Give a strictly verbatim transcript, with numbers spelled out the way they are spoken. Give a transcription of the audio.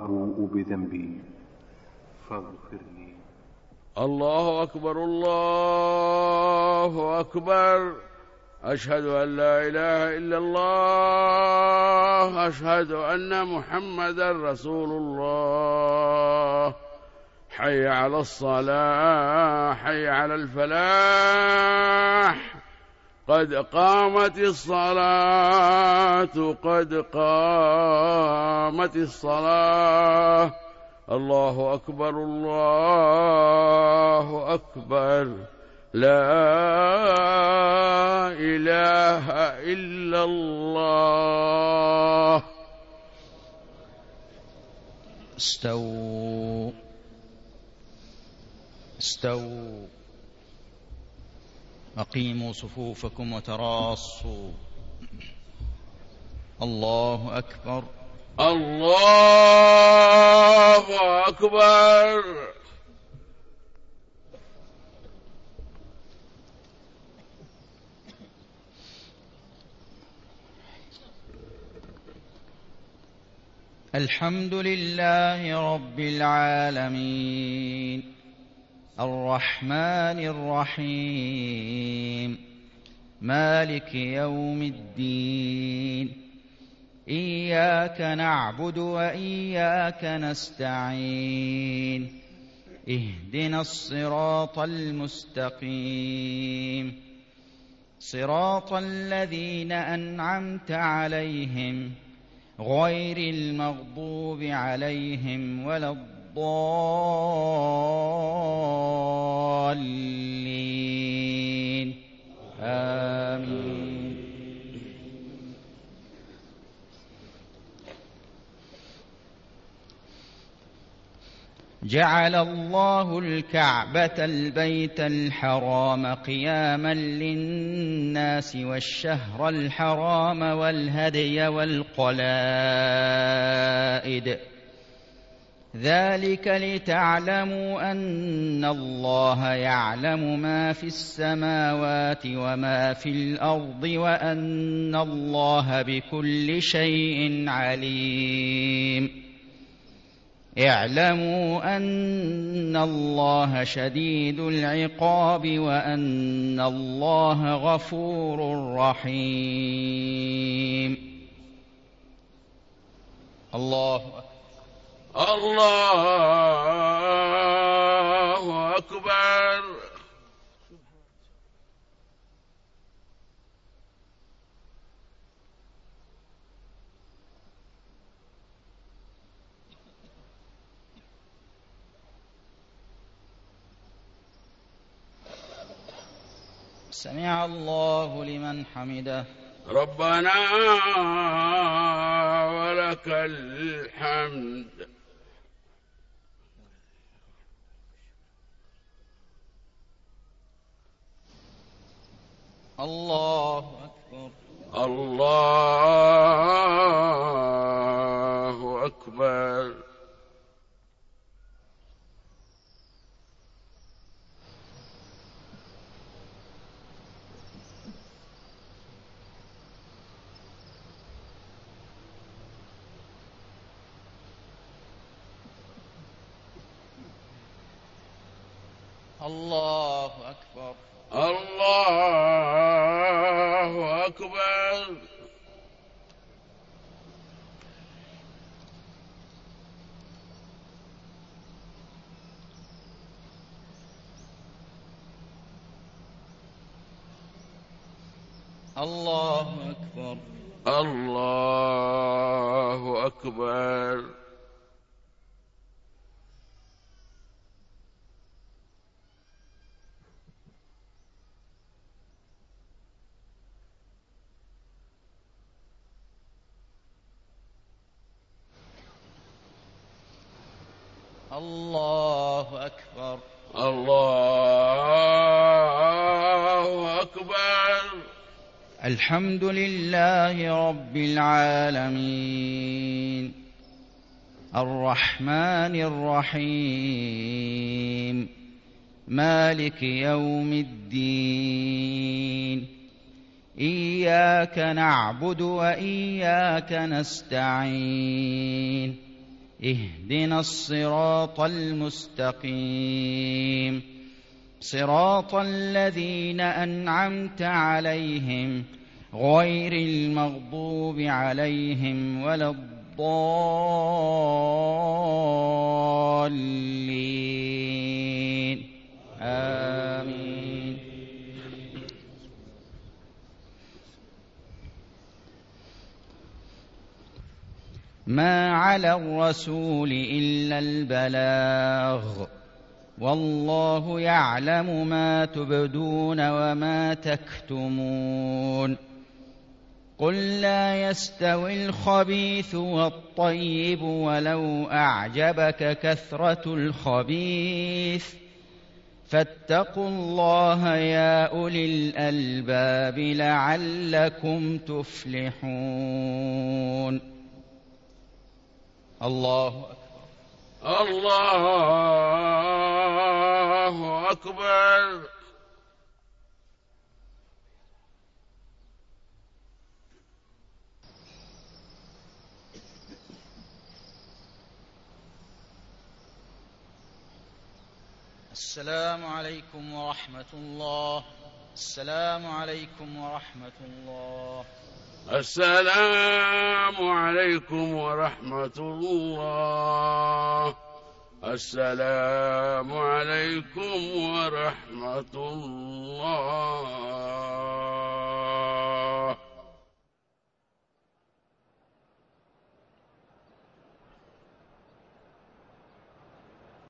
أبوء بذنبي فاغفر لي. الله أكبر الله أكبر. أشهد أن لا إله إلا الله. أشهد أن محمدا رسول الله. حي على الصلاة حي على الفلاح. قد قامت الصلاة قد قامت الصلاة. الله أكبر الله أكبر. لا إله إلا الله. استووا استووا أقيموا صفوفكم وتراصوا. الله أكبر الله أكبر. الحمد لله رب العالمين الرحمن الرحيم مالك يوم الدين. إياك نعبد وإياك نستعين. اهدنا الصراط المستقيم صراط الذين أنعمت عليهم غير المغضوب عليهم ولا الضالين. آمين. جعل الله الكعبة البيت الحرام قياما للناس والشهر الحرام والهدي والقلائد ذلك لتعلموا أن الله يعلم ما في السماوات وما في الأرض وأن الله بكل شيء عليم. اعلموا أن الله شديد العقاب وأن الله غفور رحيم. الله أكبر الله أكبر. سمع الله لمن حمده. ربنا ولك الحمد. الله أكبر الله أكبر. الله أكبر الله أكبر. الله أكبر الله أكبر. الله أكبر الله أكبر. الحمد لله رب العالمين الرحمن الرحيم مالك يوم الدين. إياك نعبد وإياك نستعين. اهدنا الصراط المستقيم صراط الذين أنعمت عليهم غير المغضوب عليهم ولا الضالين آمين. ما على الرسول إلا البلاغ والله يعلم ما تبدون وما تكتمون. قل لا يستوي الخبيث والطيب ولو أعجبك كثرة الخبيث فاتقوا الله يا أولي الألباب لعلكم تفلحون. الله أكبر. الله أكبر. السلام عليكم ورحمة الله. السلام عليكم ورحمة الله. السلام عليكم ورحمة الله. السلام عليكم ورحمة الله.